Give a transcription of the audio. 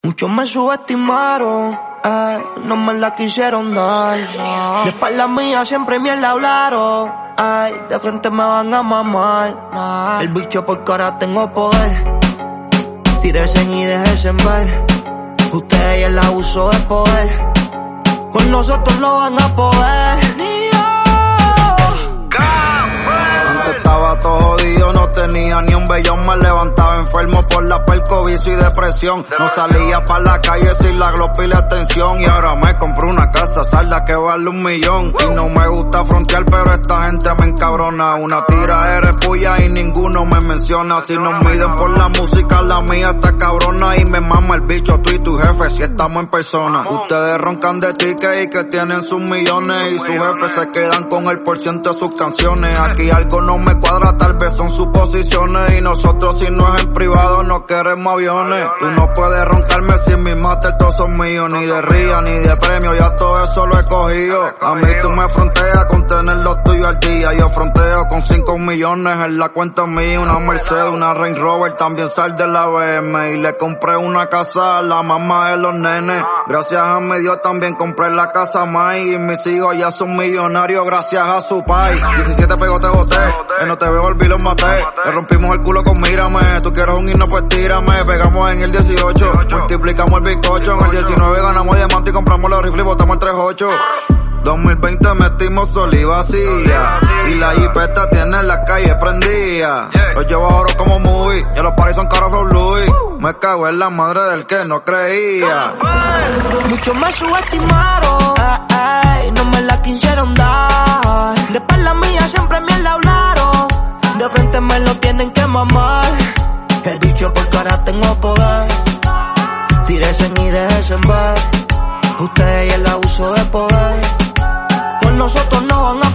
Muchos me subestimaron, no me la quisieron dar. De espalda mía siempre mierda hablaron, de frente me van a mamar. El bicho por cara tengo poder, tírese y déjese ver. Usted y el abuso de poder, con nosotros no van a poder. Ni yo. Antes estaba todo jodido, no tenía ni un bellón. Me levantaba enfermo por la perco, vicio y depresión. No salía pa' la calle sin la glopa y la atención. Y ahora me compré una casa salda que vale 1 millón. Y no me gusta frontear, pero esta gente me encabrona. Una tira eres puya y ninguno me menciona. Si nos miden por la música, la mía está cabrona. Y me mama el bicho, tú y tu jefe, si estamos en persona. Ustedes roncan de tickets y que tienen sus millones. Y sus jefes se quedan con el porciento de sus canciones. Aquí algo no me cuadra, tal vez son suposiciones. Y nosotros si no es en privado no queremos aviones. Tú no puedes roncarme si mis máster todos son míos. Ni de ría, ni de premio, ya todo eso lo he cogido. A mí tú me fronteas con tener lo tuyo al día. Yo fronteo con 5 millones en la cuenta mía. Una Mercedes, una Range Rover, también sal de la BM. Y le compré una casa a la mamá de los nenes. Gracias a mi Dios también compré la casa más. Y mis hijos ya son millonarios gracias a su pai. 17 pegos te boté, que no te veo olvidé los maté. Le rompimos el culo con mírame. Tú quieres un himno pues tírame. Pegamos en el 18, multiplicamos el bizcocho. En el 19 ganamos diamante y compramos los rifles y botamos el 38. 2020 metimos sol y vacía, y la jipeta tiene la calle prendida. Los llevo oro como movie, y los paris son caros for Louis. Me cago en la madre del que no creía. Muchos me subestimaron, no me la quisieron dar. De espalda mía siempre mierda hablaron, de frente me lo tienen que mamar. El bicho por cara tengo poder, tírese y déjese ver. Ustedes y el abuso de poder, con nosotros no van a